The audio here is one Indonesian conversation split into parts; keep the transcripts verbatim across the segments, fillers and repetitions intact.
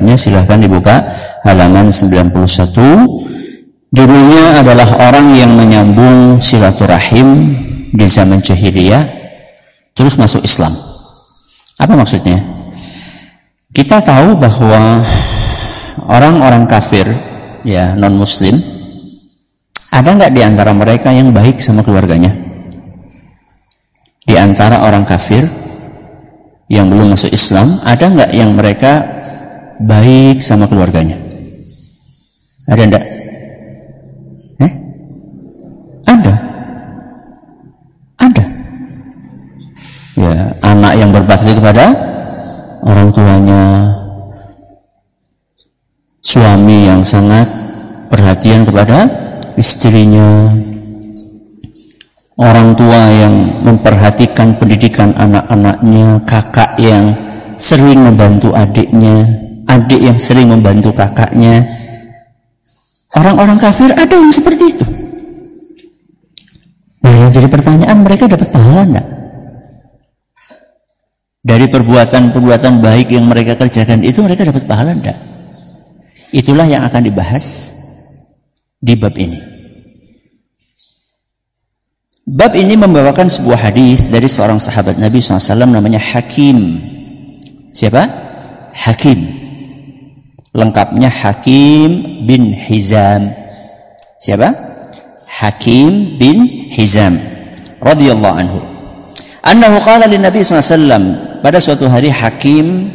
kitabnya, silahkan dibuka halaman sembilan puluh satu. Judulnya adalah orang yang menyambung silaturahim di zaman jahiliyah terus masuk Islam. Apa maksudnya? Kita tahu bahwa orang-orang kafir, ya non muslim, ada nggak di antara mereka yang baik sama keluarganya? Di antara orang kafir yang belum masuk Islam, ada nggak yang mereka baik sama keluarganya? Ada enggak? Eh? Ada. Ada. Ya, anak yang berbakti kepada orang tuanya, suami yang sangat perhatian kepada istrinya, orang tua yang memperhatikan pendidikan anak-anaknya, kakak yang sering membantu adiknya, adik yang sering membantu kakaknya. Orang-orang kafir ada yang seperti itu. Nah, yang jadi pertanyaan, mereka dapat pahala enggak? Dari perbuatan-perbuatan baik yang mereka kerjakan itu, mereka dapat pahala enggak? Itulah yang akan dibahas di bab ini. Bab ini membawakan sebuah hadis dari seorang sahabat Nabi shallallahu alaihi wasallam namanya Hakim. Siapa? Hakim. Lengkapnya Hakim bin Hizam. Siapa? Hakim bin Hizam radhiyallahu anhu. Annahu qala lin Nabi shallallahu alaihi wasallam, pada suatu hari Hakim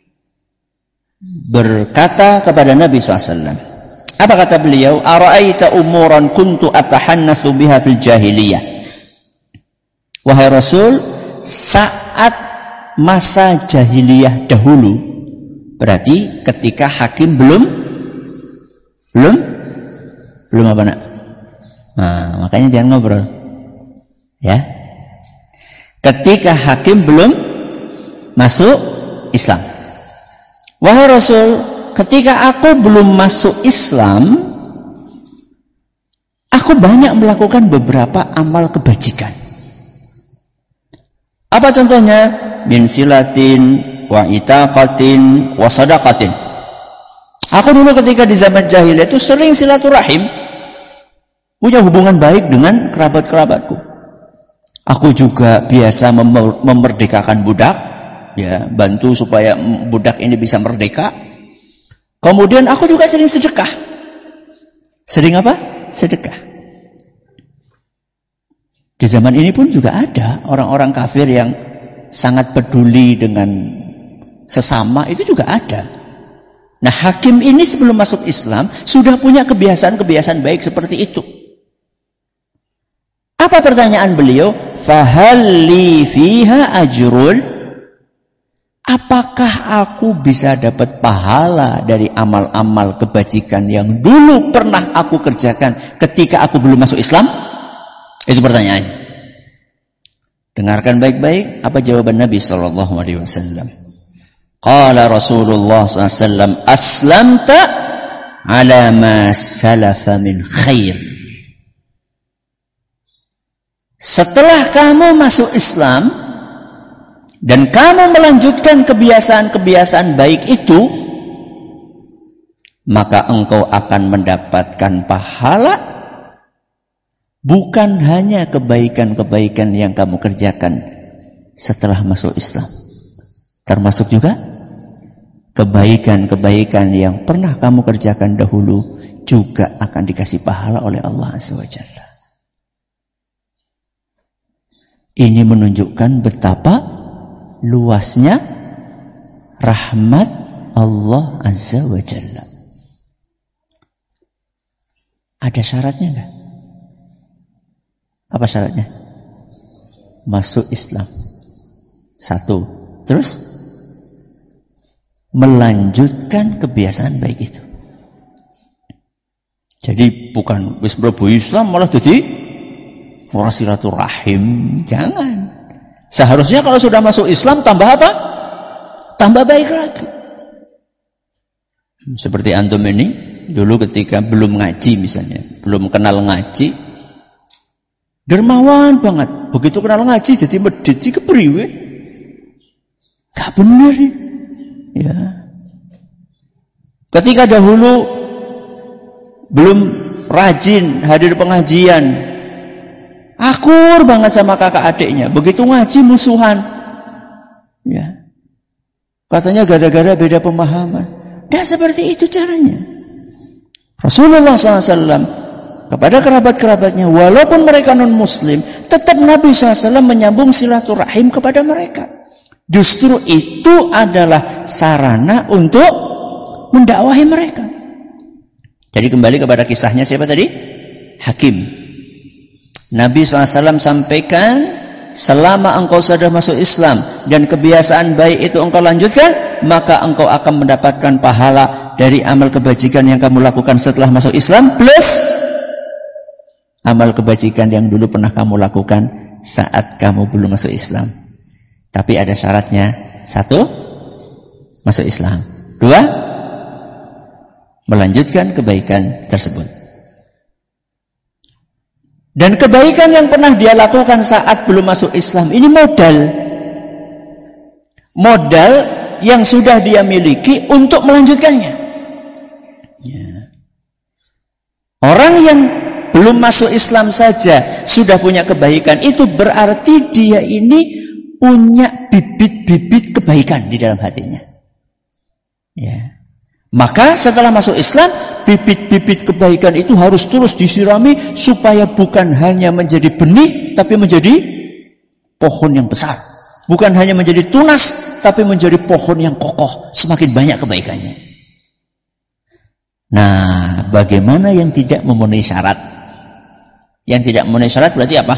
berkata kepada Nabi shallallahu alaihi wasallam. Apa kata beliau? Ara'aita umuran kuntu atahannatsu biha fil jahiliyah. Wahai Rasul, saat masa jahiliyah dahulu, berarti ketika Hakim belum belum belum apa nak? Nah, makanya jangan ngobrol. Ya. Ketika Hakim belum masuk Islam. Wahai Rasul, ketika aku belum masuk Islam, aku banyak melakukan beberapa amal kebajikan. Apa contohnya? Min silatin wa itaqatin wa sadaqatin. Aku dulu ketika di zaman jahiliyah itu sering silaturahim, punya hubungan baik dengan kerabat-kerabatku. Aku juga biasa mem- memerdekakan budak, ya, bantu supaya budak ini bisa merdeka. Kemudian aku juga sering sedekah. Sering apa? Sedekah. Di zaman ini pun juga ada orang-orang kafir yang sangat peduli dengan sesama, itu juga ada. Nah, Hakim ini sebelum masuk Islam sudah punya kebiasaan-kebiasaan baik seperti itu. Apa pertanyaan beliau? Fahal li fiha ajrun? Apakah aku bisa dapat pahala dari amal-amal kebajikan yang dulu pernah aku kerjakan ketika aku belum masuk Islam? Itu pertanyaannya. Dengarkan baik-baik apa jawaban Nabi sallallahu alaihi wasallam. Qala Rasulullah sallallahu alaihi wasallam, aslamta ala ma salafa min khair. Setelah kamu masuk Islam dan kamu melanjutkan kebiasaan-kebiasaan baik itu, maka engkau akan mendapatkan pahala bukan hanya kebaikan-kebaikan yang kamu kerjakan setelah masuk Islam, termasuk juga kebaikan-kebaikan yang pernah kamu kerjakan dahulu juga akan dikasih pahala oleh Allah Azza wa Jalla. Ini menunjukkan betapa luasnya rahmat Allah Azza wa Jalla. Ada syaratnya enggak? Apa syaratnya? Masuk Islam. Satu. Terus melanjutkan kebiasaan baik itu. Jadi bukan wis mlebu Islam malah jadi orang silaturahim. Jangan. Seharusnya kalau sudah masuk Islam tambah apa? Tambah baik lagi. Seperti antum ini dulu ketika belum ngaji misalnya, belum kenal ngaji, dermawan banget. Begitu kenal ngaji jadi medit sih kepriwe. Gak bener ya. Ketika dahulu belum rajin hadir pengajian, akur banget sama kakak adiknya. Begitu ngaji musuhan. Ya. Katanya gara-gara beda pemahaman. Tidak seperti itu caranya. Rasulullah shallallahu alaihi wasallam kepada kerabat-kerabatnya, walaupun mereka non-muslim, tetap Nabi shallallahu alaihi wasallam menyambung silaturahim kepada mereka. Justru itu adalah sarana untuk mendakwahi mereka. Jadi kembali kepada kisahnya siapa tadi? Hakim. Nabi shallallahu alaihi wasallam sampaikan, selama engkau sudah masuk Islam dan kebiasaan baik itu engkau lanjutkan, maka engkau akan mendapatkan pahala dari amal kebajikan yang kamu lakukan setelah masuk Islam, plus amal kebajikan yang dulu pernah kamu lakukan saat kamu belum masuk Islam. Tapi ada syaratnya. Satu, masuk Islam. Dua, melanjutkan kebaikan tersebut. Dan kebaikan yang pernah dia lakukan saat belum masuk Islam, ini modal. Modal yang sudah dia miliki untuk melanjutkannya. Ya. Orang yang belum masuk Islam saja sudah punya kebaikan, itu berarti dia ini punya bibit-bibit kebaikan di dalam hatinya. Ya. Maka setelah masuk Islam, bibit-bibit kebaikan itu harus terus disirami supaya bukan hanya menjadi benih, tapi menjadi pohon yang besar. Bukan hanya menjadi tunas, tapi menjadi pohon yang kokoh. Semakin banyak kebaikannya. Nah, bagaimana yang tidak memenuhi syarat? Yang tidak memenuhi syarat berarti apa?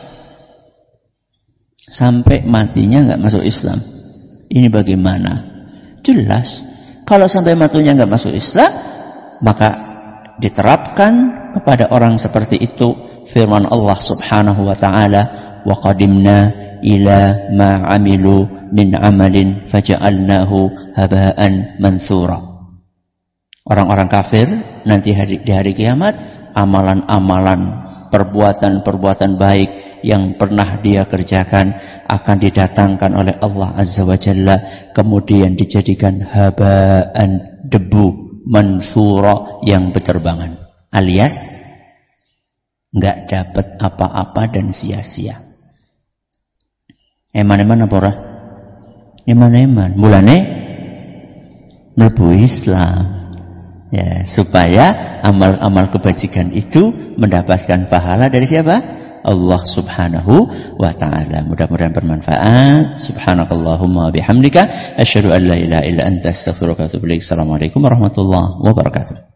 Sampai matinya nggak masuk Islam. Ini bagaimana? Jelas, kalau sampai matinya nggak masuk Islam, maka diterapkan kepada orang seperti itu firman Allah Subhanahu wa taala, wa qadimna ila ma amilu min amalin faja'alnahu haba'an manthura. Orang-orang kafir nanti hari, di hari kiamat, amalan-amalan, perbuatan-perbuatan baik yang pernah dia kerjakan akan didatangkan oleh Allah Azza wa Jalla, kemudian dijadikan haba'an, debu, mansura, yang berterbangan, alias nggak dapat apa-apa dan sia-sia. Eman-eman apa ora? Eman-eman mulane mlebu Islam, ya, supaya amal-amal kebajikan itu mendapatkan pahala dari siapa? Allah Subhanahu wa taala. Mudah-mudahan bermanfaat. Subhanakallahumma bihamdika asyhadu an la ilaha illa anta astaghfiruka wa atubu ilaik. Assalamualaikum warahmatullahi wabarakatuh.